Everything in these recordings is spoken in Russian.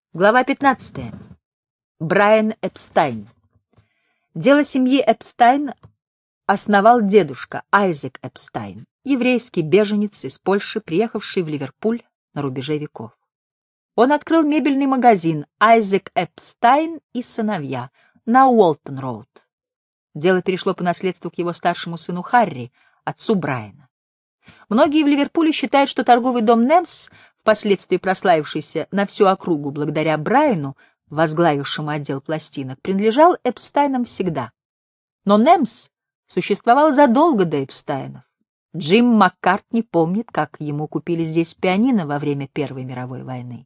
Глава 15. Брайан Эпстайн. Дело семьи Эпстайн основал дедушка Айзек Эпстайн, еврейский беженец из Польши, приехавший в Ливерпуль на рубеже веков. Он открыл мебельный магазин Айзек Эпстайн и сыновья на Уолтон-роуд. Дело перешло по наследству к его старшему сыну Харри, отцу Брайана. Многие в Ливерпуле считают, что торговый дом Немс, впоследствии прославившийся на всю округу благодаря Брайану, возглавившему отдел пластинок, принадлежал Эпстайнам всегда. Но Немс существовал задолго до Эпстайнов. Джим Маккартни помнит, как ему купили здесь пианино во время Первой мировой войны.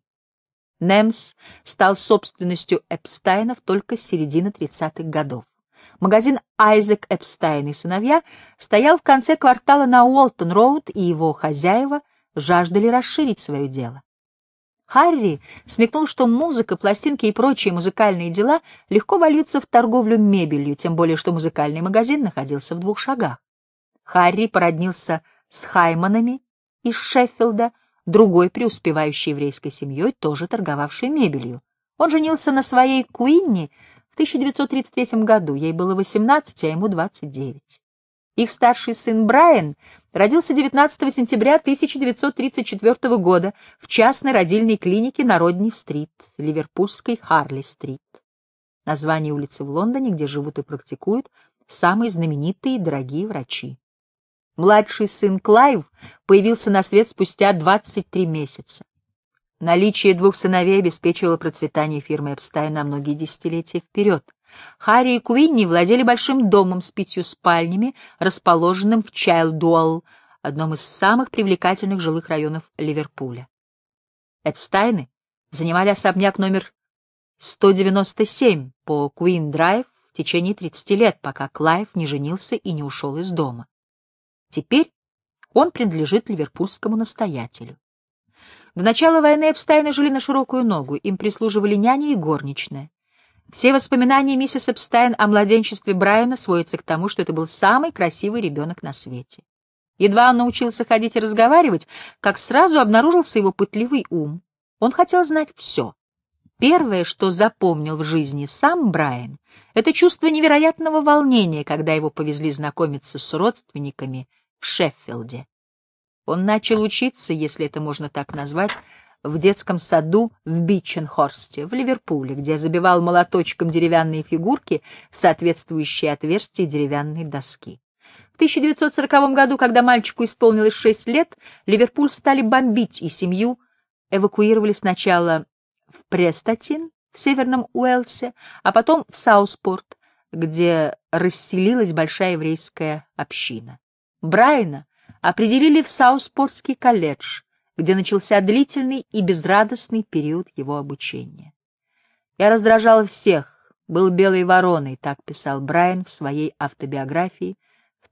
Немс стал собственностью Эпстайнов только с середины 30-х годов. Магазин Айзек Эпстайн и сыновья стоял в конце квартала на Уолтон-роуд, и его хозяева жаждали расширить свое дело. Харри смекнул, что музыка, пластинки и прочие музыкальные дела легко вольются в торговлю мебелью, тем более что музыкальный магазин находился в 2 шагах. Харри породнился с Хайманами из Шеффилда, другой преуспевающей еврейской семьей, тоже торговавшей мебелью. Он женился на своей Куинни в 1933 году, ей было 18, а ему 29. Их старший сын Брайан родился 19 сентября 1934 года в частной родильной клинике на Родни-стрит, ливерпульской Харли-стрит. Название улицы в Лондоне, где живут и практикуют самые знаменитые и дорогие врачи. Младший сын Клайв появился на свет спустя 23 месяца. Наличие 2 сыновей обеспечивало процветание фирмы Эпстайн на многие десятилетия вперед. Харри и Куинни владели большим домом с 5 спальнями, расположенным в Чайлдуэлл, одном из самых привлекательных жилых районов Ливерпуля. Эпстайны занимали особняк номер 197 по Куин-драйв в течение 30 лет, пока Клайв не женился и не ушел из дома. Теперь он принадлежит ливерпульскому настоятелю. До начала войны Эпстайны жили на широкую ногу, им прислуживали няня и горничная. Все воспоминания миссис Эпстайн о младенчестве Брайана сводятся к тому, что это был самый красивый ребенок на свете. Едва он научился ходить и разговаривать, как сразу обнаружился его пытливый ум. Он хотел знать все. Первое, что запомнил в жизни сам Брайан, это чувство невероятного волнения, когда его повезли знакомиться с родственниками в Шеффилде. Он начал учиться, если это можно так назвать, в детском саду в Биченхорсте, в Ливерпуле, где забивал молоточком деревянные фигурки в соответствующие отверстия деревянной доски. В 1940 году, когда мальчику исполнилось 6 лет, Ливерпуль стали бомбить, и семью эвакуировали сначала в Престатин, в Северном Уэльсе, а потом в Сауспорт, где расселилась большая еврейская община. Брайана определили в Сауспортский колледж, где начался длительный и безрадостный период его обучения. «Я раздражал всех, был белой вороной», — так писал Брайан в своей автобиографии в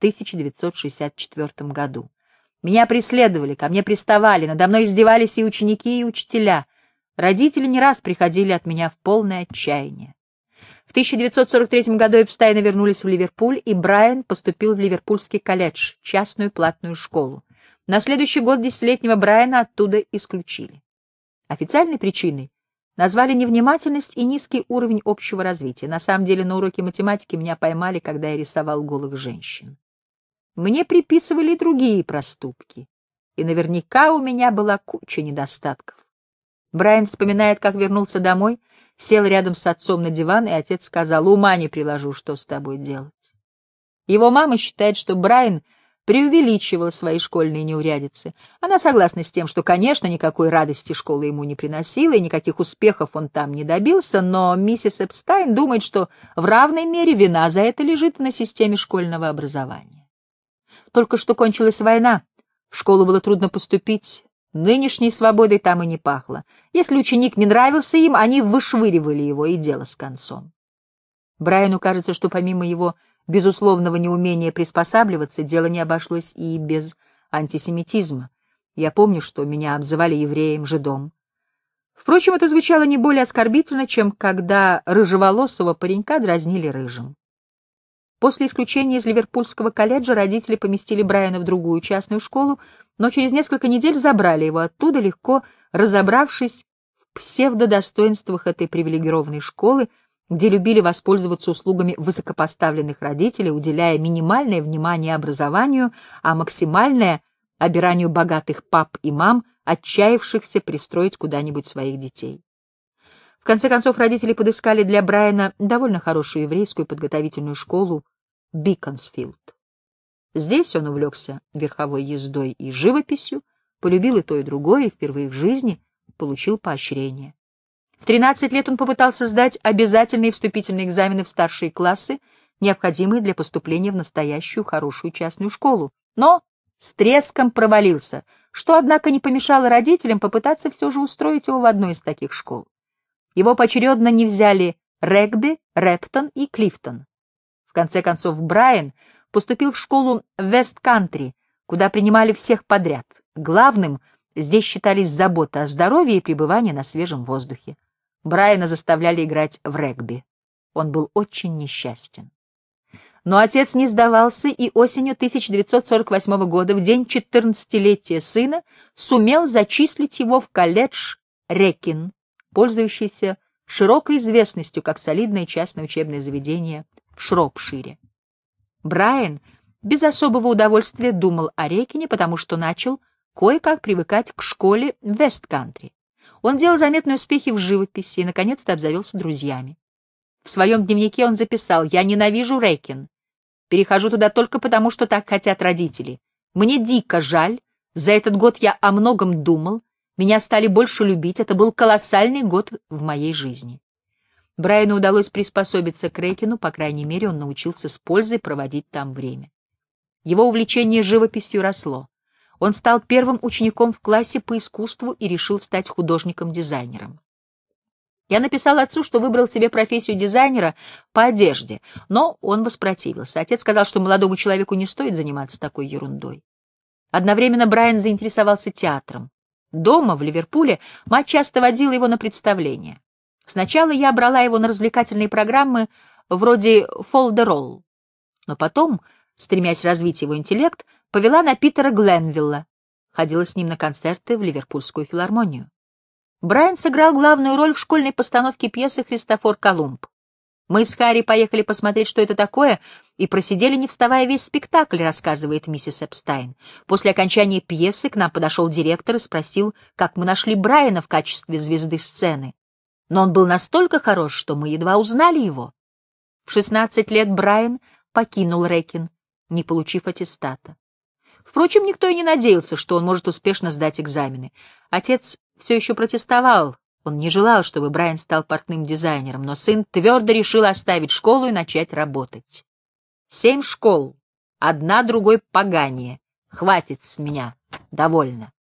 1964 году. «Меня преследовали, ко мне приставали, надо мной издевались и ученики, и учителя. Родители не раз приходили от меня в полное отчаяние». В 1943 году Эпстайны вернулись в Ливерпуль, и Брайан поступил в Ливерпульский колледж, частную платную школу. На следующий год 10-летнего Брайана оттуда исключили. Официальной причиной назвали невнимательность и низкий уровень общего развития. На самом деле на уроке математики меня поймали, когда я рисовал голых женщин. Мне приписывали и другие проступки, и наверняка у меня была куча недостатков. Брайан вспоминает, как вернулся домой, сел рядом с отцом на диван, и отец сказал: «Ума не приложу, что с тобой делать». Его мама считает, что Брайан преувеличивал свои школьные неурядицы. Она согласна с тем, что, конечно, никакой радости школа ему не приносила, и никаких успехов он там не добился, но миссис Эпстайн думает, что в равной мере вина за это лежит на системе школьного образования. Только что кончилась война, в школу было трудно поступить, нынешней свободой там и не пахло. Если ученик не нравился им, они вышвыривали его, и дело с концом. Брайану кажется, что помимо его безусловного неумения приспосабливаться, дело не обошлось и без антисемитизма. Я помню, что меня обзывали евреем, жидом. Впрочем, это звучало не более оскорбительно, чем когда рыжеволосого паренька дразнили рыжим. После исключения из Ливерпульского колледжа родители поместили Брайана в другую частную школу, но через несколько недель забрали его оттуда, легко разобравшись псевдодостоинствах этой привилегированной школы, где любили воспользоваться услугами высокопоставленных родителей, уделяя минимальное внимание образованию, а максимальное — обиранию богатых пап и мам, отчаявшихся пристроить куда-нибудь своих детей. В конце концов, родители подыскали для Брайана довольно хорошую еврейскую подготовительную школу Биконсфилд. Здесь он увлекся верховой ездой и живописью, полюбил и то, и другое, и впервые в жизни получил поощрение. В 13 лет он попытался сдать обязательные вступительные экзамены в старшие классы, необходимые для поступления в настоящую хорошую частную школу, но с треском провалился, что, однако, не помешало родителям попытаться все же устроить его в одну из таких школ. Его поочередно не взяли Регби, Рептон и Клифтон. В конце концов, Брайан поступил в школу Вест-Кантри, куда принимали всех подряд. Главным здесь считались забота о здоровье и пребывание на свежем воздухе. Брайана заставляли играть в регби. Он был очень несчастен. Но отец не сдавался, и осенью 1948 года, в день 14-летия сына, сумел зачислить его в колледж Рекин, пользующийся широкой известностью как солидное частное учебное заведение в Шропшире. Брайан без особого удовольствия думал о Рекине, потому что начал кое-как привыкать к школе Вест-Кантри. Он делал заметные успехи в живописи и, наконец-то, обзавелся друзьями. В своем дневнике он записал: «Я ненавижу Рекин. Перехожу туда только потому, что так хотят родители. Мне дико жаль. За этот год я о многом думал. Меня стали больше любить. Это был колоссальный год в моей жизни». Брайану удалось приспособиться к Рекину, по крайней мере, он научился с пользой проводить там время. Его увлечение живописью росло. Он стал первым учеником в классе по искусству и решил стать художником-дизайнером. Я написал отцу, что выбрал себе профессию дизайнера по одежде, но он воспротивился. Отец сказал, что молодому человеку не стоит заниматься такой ерундой. Одновременно Брайан заинтересовался театром. Дома, в Ливерпуле, мать часто водила его на представления. Сначала я брала его на развлекательные программы вроде «Фолдеролл», но потом, стремясь развить его интеллект, повела на Питера Гленвилла, ходила с ним на концерты в Ливерпульскую филармонию. Брайан сыграл главную роль в школьной постановке пьесы «Христофор Колумб». Мы с Харри поехали посмотреть, что это такое, и просидели, не вставая, весь спектакль, рассказывает миссис Эпстайн. После окончания пьесы к нам подошел директор и спросил, как мы нашли Брайана в качестве звезды сцены. Но он был настолько хорош, что мы едва узнали его. В 16 лет Брайан покинул Рекин, не получив аттестата. Впрочем, никто и не надеялся, что он может успешно сдать экзамены. Отец все еще протестовал. Он не желал, чтобы Брайан стал портным дизайнером, но сын твердо решил оставить школу и начать работать. 7 школ, одна другой поганее. Хватит с меня, довольно.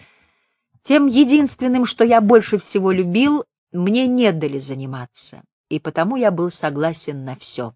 Тем единственным, что я больше всего любил, мне не дали заниматься, и потому я был согласен на все.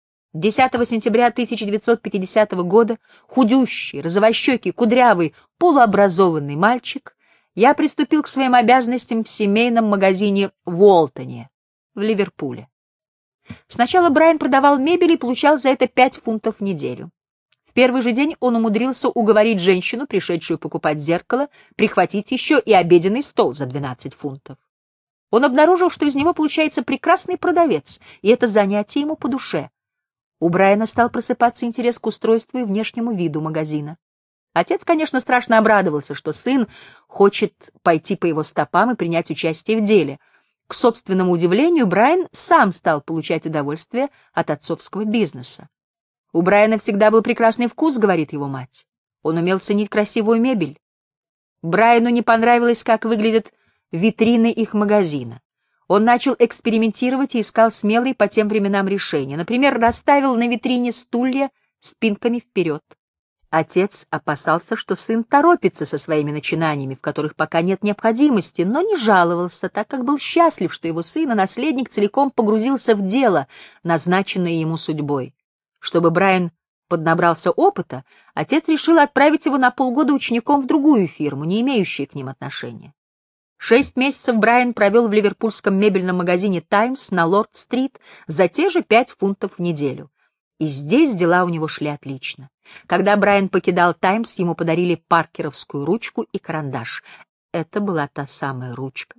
10 сентября 1950 года худющий, розовощекий, кудрявый, полуобразованный мальчик, я приступил к своим обязанностям в семейном магазине в Уолтоне, в Ливерпуле. Сначала Брайан продавал мебель и получал за это 5 фунтов в неделю. В первый же день он умудрился уговорить женщину, пришедшую покупать зеркало, прихватить еще и обеденный стол за 12 фунтов. Он обнаружил, что из него получается прекрасный продавец, и это занятие ему по душе. У Брайана стал просыпаться интерес к устройству и внешнему виду магазина. Отец, конечно, страшно обрадовался, что сын хочет пойти по его стопам и принять участие в деле. К собственному удивлению, Брайан сам стал получать удовольствие от отцовского бизнеса. «У Брайана всегда был прекрасный вкус», — говорит его мать. «Он умел ценить красивую мебель». Брайану не понравилось, как выглядят витрины их магазина. Он начал экспериментировать и искал смелые по тем временам решения. Например, расставил на витрине стулья спинками вперед. Отец опасался, что сын торопится со своими начинаниями, в которых пока нет необходимости, но не жаловался, так как был счастлив, что его сын и наследник целиком погрузился в дело, назначенное ему судьбой. Чтобы Брайан поднабрался опыта, отец решил отправить его на полгода учеником в другую фирму, не имеющую к ним отношения. 6 месяцев Брайан провел в ливерпульском мебельном магазине «Таймс» на Лорд-стрит за те же 5 фунтов в неделю. И здесь дела у него шли отлично. Когда Брайан покидал «Таймс», ему подарили паркеровскую ручку и карандаш. Это была та самая ручка,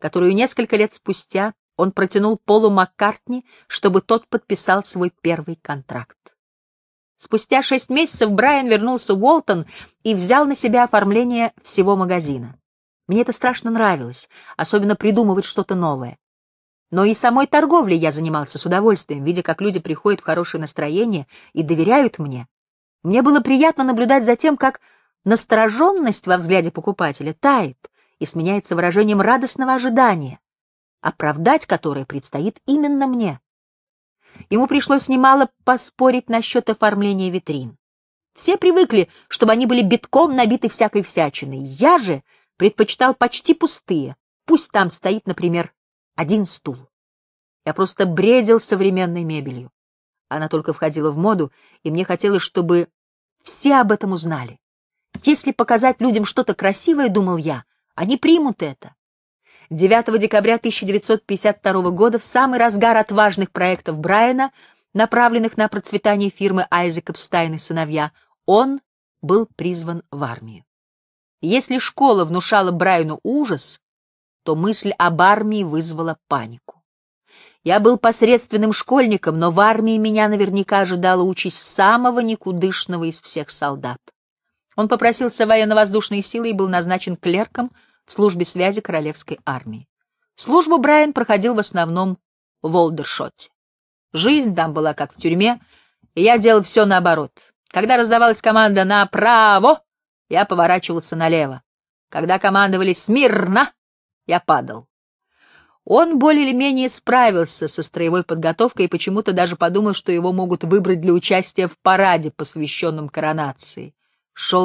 которую несколько лет спустя он протянул Полу Маккартни, чтобы тот подписал свой первый контракт. Спустя 6 месяцев Брайан вернулся в Уолтон и взял на себя оформление всего магазина. Мне это страшно нравилось, особенно придумывать что-то новое. Но и самой торговлей я занимался с удовольствием, видя, как люди приходят в хорошее настроение и доверяют мне. Мне было приятно наблюдать за тем, как настороженность во взгляде покупателя тает и сменяется выражением радостного ожидания, оправдать которое предстоит именно мне. Ему пришлось немало поспорить насчет оформления витрин. Все привыкли, чтобы они были битком набиты всякой всячиной. Я же предпочитал почти пустые. Пусть там стоит, например, один стул. Я просто бредил современной мебелью. Она только входила в моду, и мне хотелось, чтобы все об этом узнали. Если показать людям что-то красивое, думал я, они примут это. 9 декабря 1952 года, в самый разгар отважных проектов Брайана, направленных на процветание фирмы Айзек Эпстайн и сыновья, он был призван в армию. Если школа внушала Брайану ужас, то мысль об армии вызвала панику. Я был посредственным школьником, но в армии меня наверняка ожидала участь самого никудышного из всех солдат. Он попросился в военно-воздушные силы и был назначен клерком в службе связи королевской армии. Службу Брайан проходил в основном в Олдершотте. Жизнь там была как в тюрьме, и я делал все наоборот. Когда раздавалась команда «Направо», я поворачивался налево. Когда командовали «Смирно», я падал. Он более или менее справился со строевой подготовкой и почему-то даже подумал, что его могут выбрать для участия в параде, посвященном коронации. Шел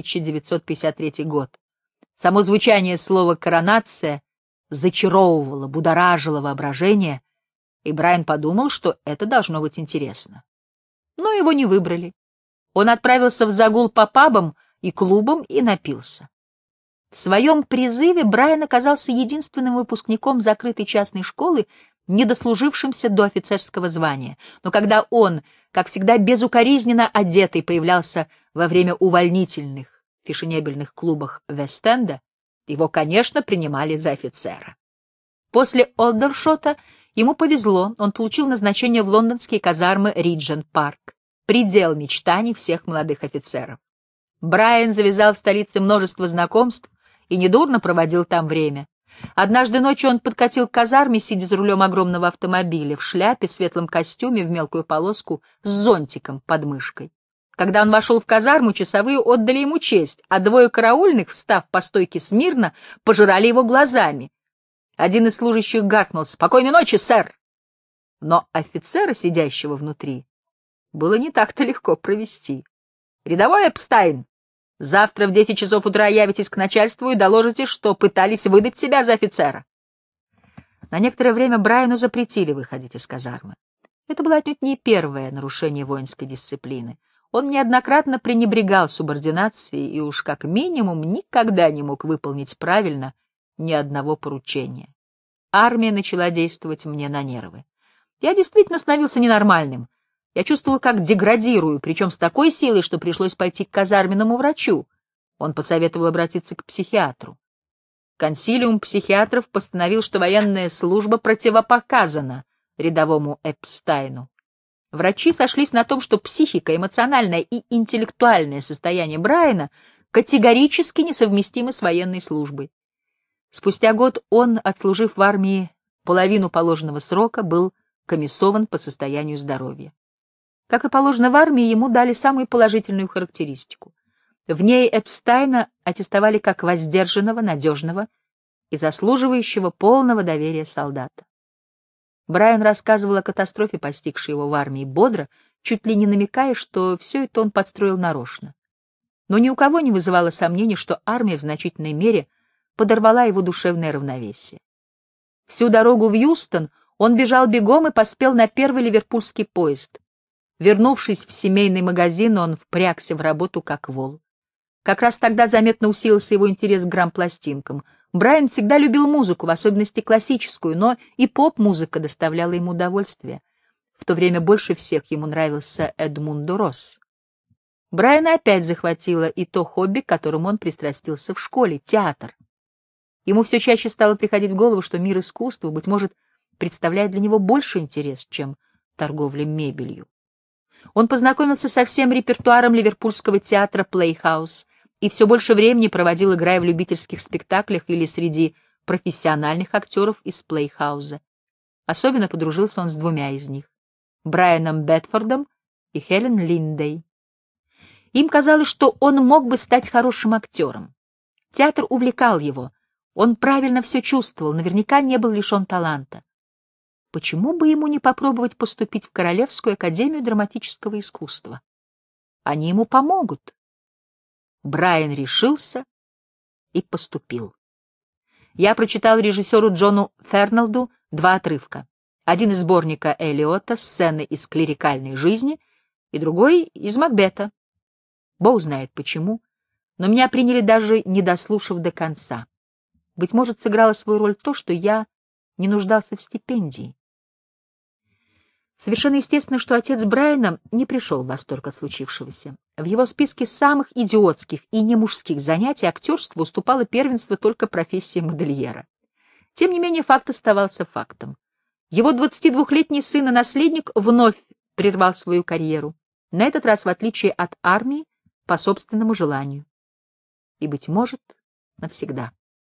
1953 год. Само звучание слова «коронация» зачаровывало, будоражило воображение, и Брайан подумал, что это должно быть интересно. Но его не выбрали. Он отправился в загул по пабам и клубам и напился. В своем призыве Брайан оказался единственным выпускником закрытой частной школы, не дослужившимся до офицерского звания. Но когда он, как всегда безукоризненно одетый, появлялся во время увольнительных в фешенебельных клубах Вест-Энда, его, конечно, принимали за офицера. После Олдершота ему повезло, он получил назначение в лондонские казармы Риджент-парк, предел мечтаний всех молодых офицеров. Брайан завязал в столице множество знакомств и недурно проводил там время. Однажды ночью он подкатил к казарме, сидя за рулем огромного автомобиля, в шляпе, в светлом костюме, в мелкую полоску, с зонтиком под мышкой. Когда он вошел в казарму, часовые отдали ему честь, а двое караульных, встав по стойке смирно, пожирали его глазами. Один из служащих гаркнул: «Спокойной ночи, сэр!» Но офицера, сидящего внутри, было не так-то легко провести. «Рядовой Эпстайн, завтра в 10 часов утра явитесь к начальству и доложите, что пытались выдать себя за офицера». На некоторое время Брайану запретили выходить из казармы. Это было отнюдь не первое нарушение воинской дисциплины. Он неоднократно пренебрегал субординацией и уж как минимум никогда не мог выполнить правильно ни одного поручения. Армия начала действовать мне на нервы. Я действительно становился ненормальным. Я чувствовал, как деградирую, причем с такой силой, что пришлось пойти к казарменному врачу. Он посоветовал обратиться к психиатру. Консилиум психиатров постановил, что военная служба противопоказана рядовому Эпстайну. Врачи сошлись на том, что психика, эмоциональное и интеллектуальное состояние Брайана категорически несовместимы с военной службой. Спустя год он, отслужив в армии половину положенного срока, был комиссован по состоянию здоровья. Как и положено в армии, ему дали самую положительную характеристику. В ней Эпстайна аттестовали как воздержанного, надежного и заслуживающего полного доверия солдата. Брайан рассказывал о катастрофе, постигшей его в армии, бодро, чуть ли не намекая, что все это он подстроил нарочно. Но ни у кого не вызывало сомнений, что армия в значительной мере подорвала его душевное равновесие. Всю дорогу в Юстон он бежал бегом и поспел на первый ливерпульский поезд. Вернувшись в семейный магазин, он впрягся в работу как вол. Как раз тогда заметно усилился его интерес к грампластинкам. Брайан всегда любил музыку, в особенности классическую, но и поп-музыка доставляла ему удовольствие. В то время больше всех ему нравился Эдмундо Росс. Брайана опять захватило и то хобби, к которому он пристрастился в школе — театр. Ему все чаще стало приходить в голову, что мир искусства, быть может, представляет для него больше интерес, чем торговля мебелью. Он познакомился со всем репертуаром ливерпульского театра Playhouse и все больше времени проводил, играя в любительских спектаклях или среди профессиональных актеров из Playhouse. Особенно подружился он с двумя из них — Брайаном Бетфордом и Хелен Линдей. Им казалось, что он мог бы стать хорошим актером. Театр увлекал его, он правильно все чувствовал, наверняка не был лишен таланта. Почему бы ему не попробовать поступить в Королевскую академию драматического искусства? Они ему помогут. Брайан решился и поступил. Я прочитал режиссеру Джону Фернелду 2 отрывка. Один из сборника Эллиота «Сцены из клерикальной жизни» и другой из Макбета. Бог знает почему, но меня приняли, даже не дослушав до конца. Быть может, сыграло свою роль то, что я не нуждался в стипендии. Совершенно естественно, что отец Брайана не пришел в восторг от случившегося. В его списке самых идиотских и немужских занятий актерству уступало первенство только профессии модельера. Тем не менее, факт оставался фактом. Его 22-летний сын и наследник вновь прервал свою карьеру, на этот раз, в отличие от армии, по собственному желанию. И, быть может, навсегда.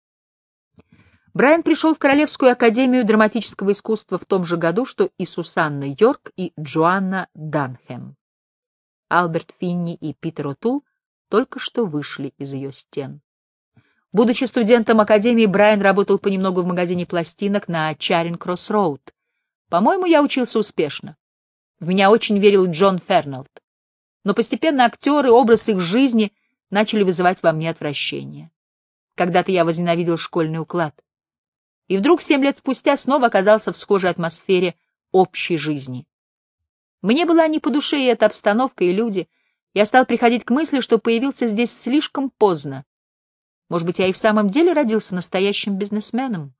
Брайан пришел в Королевскую академию драматического искусства в том же году, что и Сусанна Йорк и Джоанна Данхэм. Альберт Финни и Питер О'Тул только что вышли из ее стен. Будучи студентом академии, Брайан работал понемногу в магазине пластинок на Чаринг-Кросс-Роуд. По-моему, я учился успешно. В меня очень верил Джон Фернелд. Но постепенно актеры, образ их жизни начали вызывать во мне отвращение. Когда-то я возненавидел школьный уклад. И вдруг 7 лет спустя снова оказался в схожей атмосфере общей жизни. Мне была не по душе и эта обстановка, и люди. Я стал приходить к мысли, что появился здесь слишком поздно. Может быть, я и в самом деле родился настоящим бизнесменом?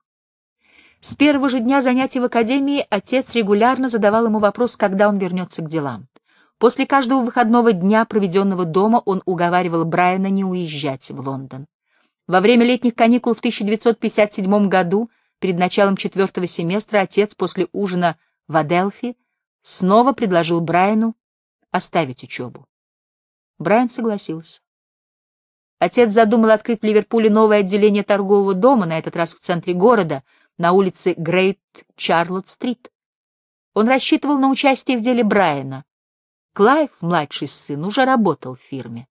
С первого же дня занятий в академии отец регулярно задавал ему вопрос, когда он вернется к делам. После каждого выходного дня, проведенного дома, он уговаривал Брайана не уезжать в Лондон. Во время летних каникул в 1957 году, перед началом 4-го семестра, отец после ужина в Аделфи снова предложил Брайану оставить учебу. Брайан согласился. Отец задумал открыть в Ливерпуле новое отделение торгового дома, на этот раз в центре города, на улице Грейт-Чарлотт-стрит. Он рассчитывал на участие в деле Брайана. Клайв, младший сын, уже работал в фирме.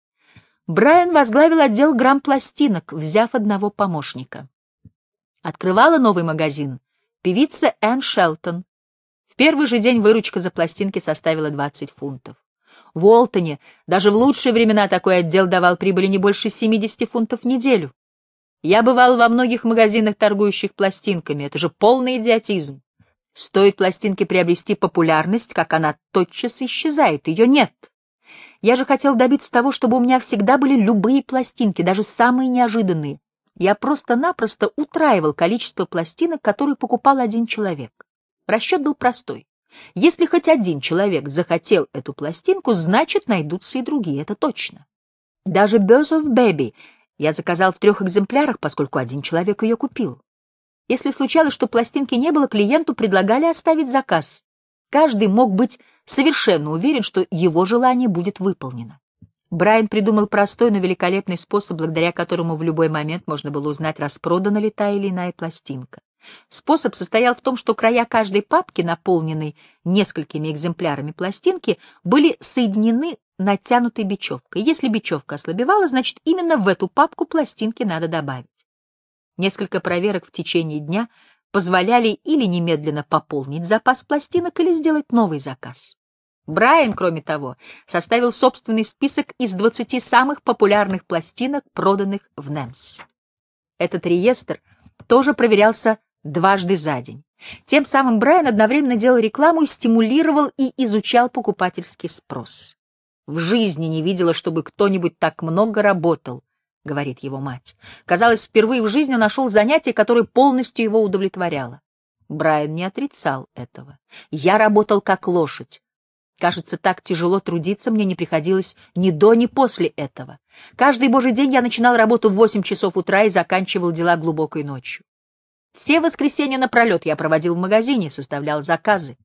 Брайан возглавил отдел грампластинок, взяв одного помощника. Открывала новый магазин певица Энн Шелтон. В первый же день выручка за пластинки составила 20 фунтов. В Уолтоне даже в лучшие времена такой отдел давал прибыли не больше 70 фунтов в неделю. Я бывал во многих магазинах, торгующих пластинками. Это же полный идиотизм. Стоит пластинке приобрести популярность, как она тотчас исчезает, ее нет. Я же хотел добиться того, чтобы у меня всегда были любые пластинки, даже самые неожиданные. Я просто-напросто утраивал количество пластинок, которые покупал один человек. Расчет был простой. Если хоть один человек захотел эту пластинку, значит, найдутся и другие, это точно. Даже Birth of Baby я заказал в 3 экземплярах, поскольку один человек ее купил. Если случалось, что пластинки не было, клиенту предлагали оставить заказ. Каждый мог быть совершенно уверен, что его желание будет выполнено. Брайан придумал простой, но великолепный способ, благодаря которому в любой момент можно было узнать, распродана ли та или иная пластинка. Способ состоял в том, что края каждой папки, наполненной несколькими экземплярами пластинки, были соединены натянутой бечевкой. Если бечевка ослабевала, значит, именно в эту папку пластинки надо добавить. Несколько проверок в течение дня позволяли или немедленно пополнить запас пластинок, или сделать новый заказ. Брайан, кроме того, составил собственный список из 20 самых популярных пластинок, проданных в Немс. Этот реестр тоже проверялся дважды за день. Тем самым Брайан одновременно делал рекламу и стимулировал и изучал покупательский спрос. «В жизни не видела, чтобы кто-нибудь так много работал», — говорит его мать. Казалось, впервые в жизни он нашел занятие, которое полностью его удовлетворяло. Брайан не отрицал этого. «Я работал как лошадь. Кажется, так тяжело трудиться мне не приходилось ни до, ни после этого. Каждый божий день я начинал работу в 8 часов утра и заканчивал дела глубокой ночью. Все воскресенья напролет я проводил в магазине, составлял заказы.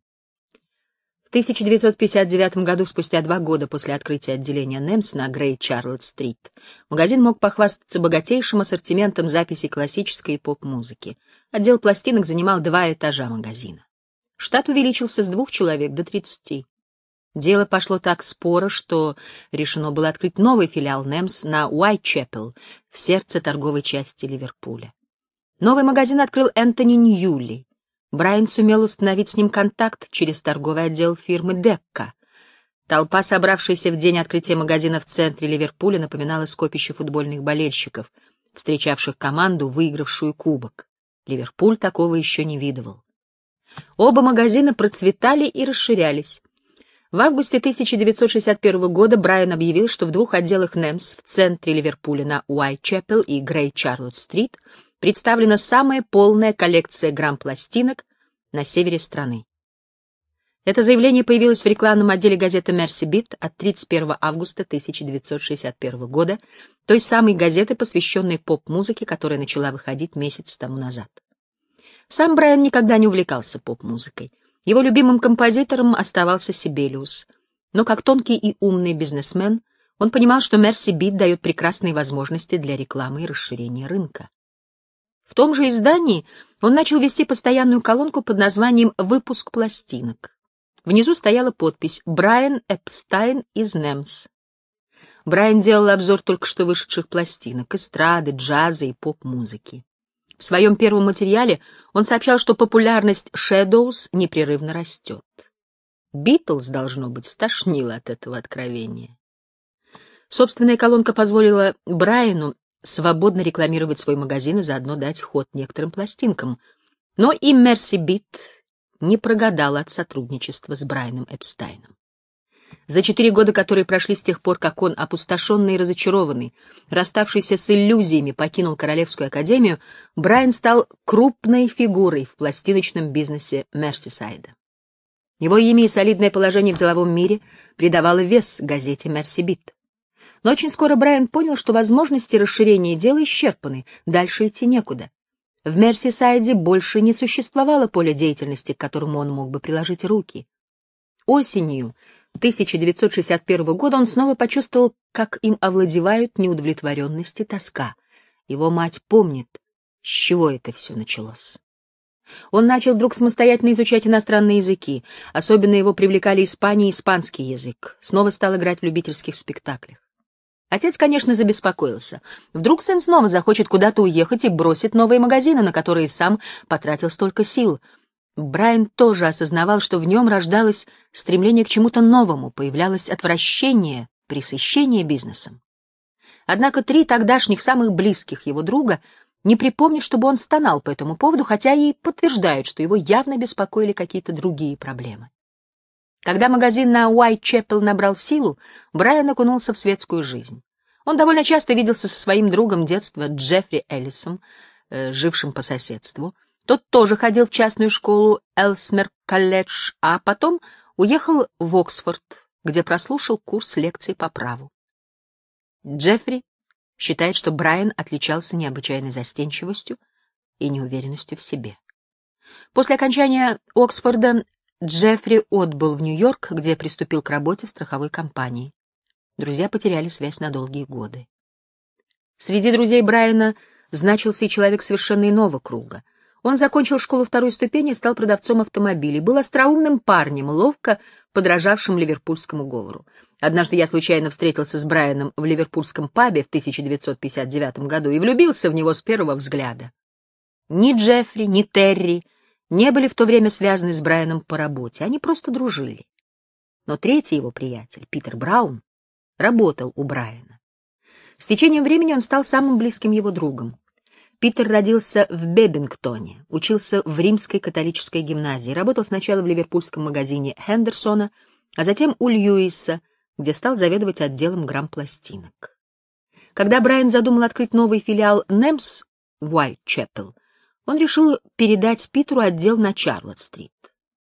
В 1959 году, спустя 2 года после открытия отделения NEMS на Грей-Чарлотт-стрит, магазин мог похвастаться богатейшим ассортиментом записей классической и поп-музыки. Отдел пластинок занимал 2 этажа магазина. Штат увеличился с 2 человек до 30. Дело пошло так споро, что решено было открыть новый филиал NEMS на Уайтчепел, в сердце торговой части Ливерпуля. Новый магазин открыл Энтони Ньюли. Брайан сумел установить с ним контакт через торговый отдел фирмы Декка. Толпа, собравшаяся в день открытия магазина в центре Ливерпуля, напоминала скопище футбольных болельщиков, встречавших команду, выигравшую кубок. Ливерпуль такого еще не видывал. Оба магазина процветали и расширялись. В августе 1961 года Брайан объявил, что в 2 отделах NEMS в центре Ливерпуля на Уайтчепел и Грей-Чарлотт-стрит представлена самая полная коллекция грамм-пластинок на севере страны. Это заявление появилось в рекламном отделе газеты Mercy Beat от 31 августа 1961 года, той самой газеты, посвященной поп-музыке, которая начала выходить месяц тому назад. Сам Брайан никогда не увлекался поп-музыкой. Его любимым композитором оставался Сибелиус. Но как тонкий и умный бизнесмен, он понимал, что Mercy Beat дает прекрасные возможности для рекламы и расширения рынка. В том же издании он начал вести постоянную колонку под названием «Выпуск пластинок». Внизу стояла подпись «Брайан Эпстайн из NEMS». Брайан делал обзор только что вышедших пластинок, эстрады, джаза и поп-музыки. В своем первом материале он сообщал, что популярность Shadows непрерывно растет. Битлз, должно быть, стошнило от этого откровения. Собственная колонка позволила Брайану свободно рекламировать свой магазин и заодно дать ход некоторым пластинкам. Но и Mercy Beat не прогадала от сотрудничества с Брайаном Эпстайном. За 4 года, которые прошли с тех пор, как он, опустошенный и разочарованный, расставшийся с иллюзиями, покинул Королевскую академию, Брайан стал крупной фигурой в пластиночном бизнесе Мерсисайда. Его имя и солидное положение в деловом мире придавало вес газете Mercy Beat. Но очень скоро Брайан понял, что возможности расширения дела исчерпаны, дальше идти некуда. В Мерсисайде больше не существовало поля деятельности, к которому он мог бы приложить руки. Осенью 1961 года он снова почувствовал, как им овладевают неудовлетворенность и тоска. Его мать помнит, с чего это все началось. Он начал вдруг самостоятельно изучать иностранные языки. Особенно его привлекали Испания и испанский язык. Снова стал играть в любительских спектаклях. Отец, конечно, забеспокоился. Вдруг сын снова захочет куда-то уехать и бросит новые магазины, на которые сам потратил столько сил. Брайан тоже осознавал, что в нем рождалось стремление к чему-то новому, появлялось отвращение, пресыщение бизнесом. Однако 3 тогдашних самых близких его друга не припомнят, чтобы он стонал по этому поводу, хотя и подтверждают, что его явно беспокоили какие-то другие проблемы. Когда магазин на Уайтчепел набрал силу, Брайан окунулся в светскую жизнь. Он довольно часто виделся со своим другом детства Джеффри Эллисом, жившим по соседству. Тот тоже ходил в частную школу Элсмер-колледж, а потом уехал в Оксфорд, где прослушал курс лекций по праву. Джеффри считает, что Брайан отличался необычайной застенчивостью и неуверенностью в себе. После окончания Оксфорда Джеффри отбыл в Нью-Йорк, где приступил к работе в страховой компании. Друзья потеряли связь на долгие годы. Среди друзей Брайана значился и человек совершенно иного круга. Он закончил школу 2-й ступени и стал продавцом автомобилей. Был остроумным парнем, ловко подражавшим ливерпульскому говору. Однажды я случайно встретился с Брайаном в ливерпульском пабе в 1959 году и влюбился в него с первого взгляда. Ни Джеффри, ни Терри не были в то время связаны с Брайаном по работе, они просто дружили. Но третий его приятель, Питер Браун, работал у Брайана. С течением времени он стал самым близким его другом. Питер родился в Беббингтоне, учился в римской католической гимназии, работал сначала в ливерпульском магазине Хендерсона, а затем у Льюиса, где стал заведовать отделом грамм-пластинок. Когда Брайан задумал открыть новый филиал NEMS в Уайтчепел, он решил передать Питеру отдел на Чарлотт-стрит.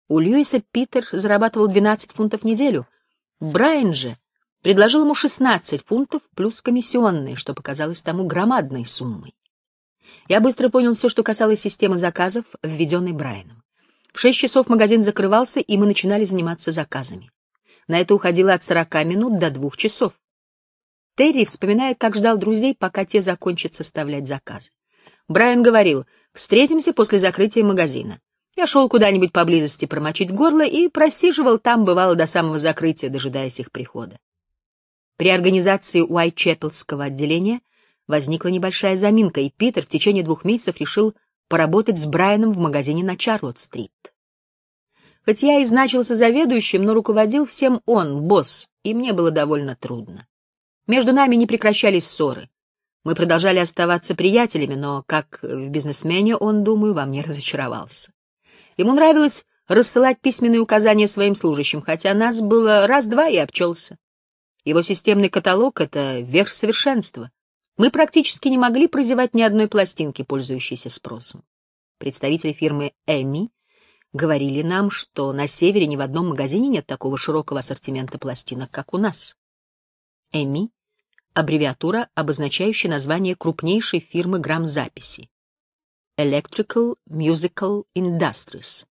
У Льюиса Питер зарабатывал 12 фунтов в неделю. Брайан же предложил ему 16 фунтов плюс комиссионные, что показалось тому громадной суммой. Я быстро понял все, что касалось системы заказов, введенной Брайаном. В 6 часов магазин закрывался, и мы начинали заниматься заказами. На это уходило от 40 минут до 2 часов. Терри вспоминает, как ждал друзей, пока те закончат составлять заказы. Брайан говорил: «Встретимся после закрытия магазина». Я шел куда-нибудь поблизости промочить горло и просиживал там, бывало, до самого закрытия, дожидаясь их прихода. При организации Уайтчепелского отделения возникла небольшая заминка, и Питер в течение 2 месяцев решил поработать с Брайаном в магазине на Чарлотт-стрит. Хоть я и значился заведующим, но руководил всем он, босс, и мне было довольно трудно. Между нами не прекращались ссоры. Мы продолжали оставаться приятелями, но, как в бизнесмене, он, думаю, во мне разочаровался. Ему нравилось рассылать письменные указания своим служащим, хотя нас было раз-два и обчелся. Его системный каталог — это верх совершенства. Мы практически не могли прозевать ни одной пластинки, пользующейся спросом. Представители фирмы «Эми» говорили нам, что на севере ни в одном магазине нет такого широкого ассортимента пластинок, как у нас. «Эми» — аббревиатура, обозначающая название крупнейшей фирмы грамзаписи — Electrical Musical Industries.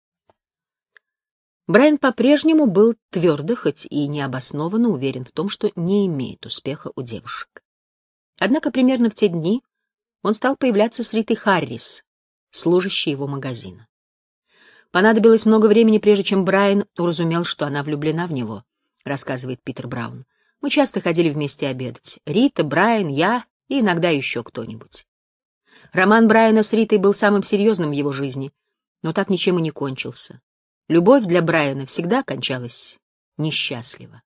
Брайан по-прежнему был твердо, хоть и необоснованно уверен в том, что не имеет успеха у девушек. Однако примерно в те дни он стал появляться с Ритой Харрис, служащей его магазина. Понадобилось много времени, прежде чем Брайан уразумел, что она влюблена в него, рассказывает Питер Браун. Мы часто ходили вместе обедать. Рита, Брайан, я и иногда еще кто-нибудь. Роман Брайана с Ритой был самым серьезным в его жизни, но так ничем и не кончился. Любовь для Брайана всегда кончалась несчастливо.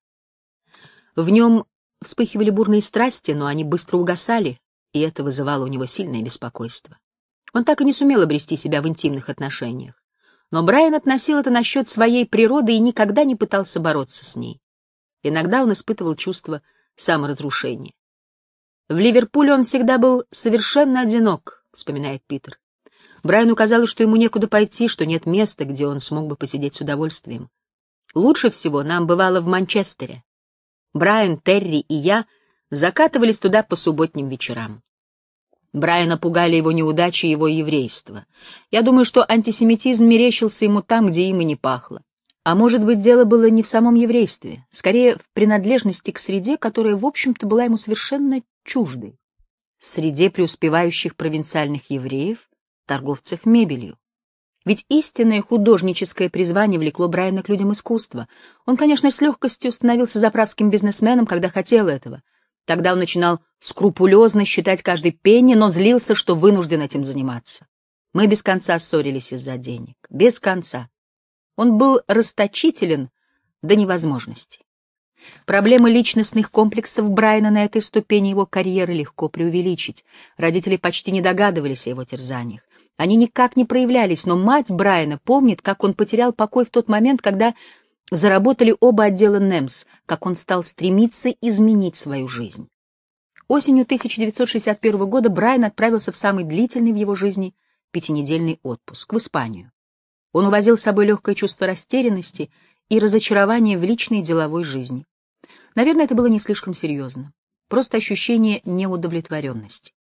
В нем вспыхивали бурные страсти, но они быстро угасали, и это вызывало у него сильное беспокойство. Он так и не сумел обрести себя в интимных отношениях. Но Брайан относил это на счет своей природы и никогда не пытался бороться с ней. Иногда он испытывал чувство саморазрушения. В Ливерпуле он всегда был совершенно одинок, вспоминает Питер. Брайану казалось, что ему некуда пойти, что нет места, где он смог бы посидеть с удовольствием. Лучше всего нам бывало в Манчестере. Брайан, Терри и я закатывались туда по субботним вечерам. Брайана пугали его неудачи и его еврейство. Я думаю, что антисемитизм мерещился ему там, где им и не пахло. А может быть, дело было не в самом еврействе, скорее в принадлежности к среде, которая, в общем-то, была ему совершенно чуждой. Среде преуспевающих провинциальных евреев, торговцев мебелью. Ведь истинное художническое призвание влекло Брайана к людям искусства. Он, конечно, с легкостью становился заправским бизнесменом, когда хотел этого. Тогда он начинал скрупулезно считать каждый пенни, но злился, что вынужден этим заниматься. Мы без конца ссорились из-за денег. Без конца. Он был расточителен до невозможности. Проблемы личностных комплексов Брайана на этой ступени его карьеры легко преувеличить. Родители почти не догадывались о его терзаниях. Они никак не проявлялись, но мать Брайана помнит, как он потерял покой в тот момент, когда заработали оба отдела НЭМС, как он стал стремиться изменить свою жизнь. Осенью 1961 года Брайан отправился в самый длительный в его жизни 5-недельный отпуск в Испанию. Он увозил с собой легкое чувство растерянности и разочарования в личной и деловой жизни. Наверное, это было не слишком серьезно. Просто ощущение неудовлетворенности.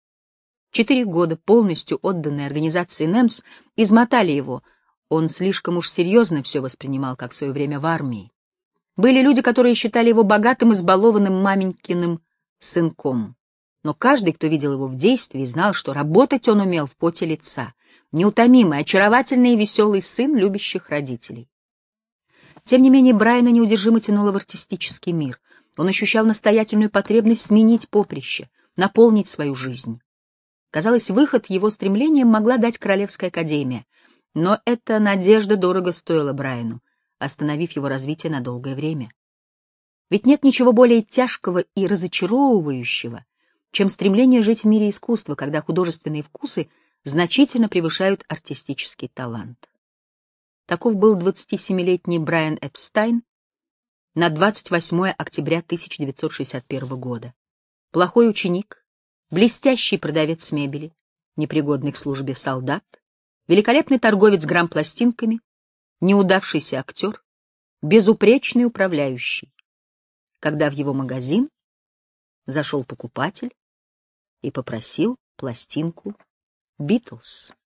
4 года, полностью отданные организации НЭМС, измотали его. Он слишком уж серьезно все воспринимал, как в свое время в армии. Были люди, которые считали его богатым, избалованным маменькиным сынком. Но каждый, кто видел его в действии, знал, что работать он умел в поте лица. Неутомимый, очаровательный и веселый сын любящих родителей. Тем не менее, Брайана неудержимо тянуло в артистический мир. Он ощущал настоятельную потребность сменить поприще, наполнить свою жизнь. Казалось, выход его стремлениям могла дать Королевская академия, но эта надежда дорого стоила Брайану, остановив его развитие на долгое время. Ведь нет ничего более тяжкого и разочаровывающего, чем стремление жить в мире искусства, когда художественные вкусы значительно превышают артистический талант. Таков был 27-летний Брайан Эпстайн на 28 октября 1961 года. Плохой ученик, блестящий продавец мебели, непригодный к службе солдат, великолепный торговец грампластинками, неудавшийся актер, безупречный управляющий, когда в его магазин зашел покупатель и попросил пластинку «Битлз».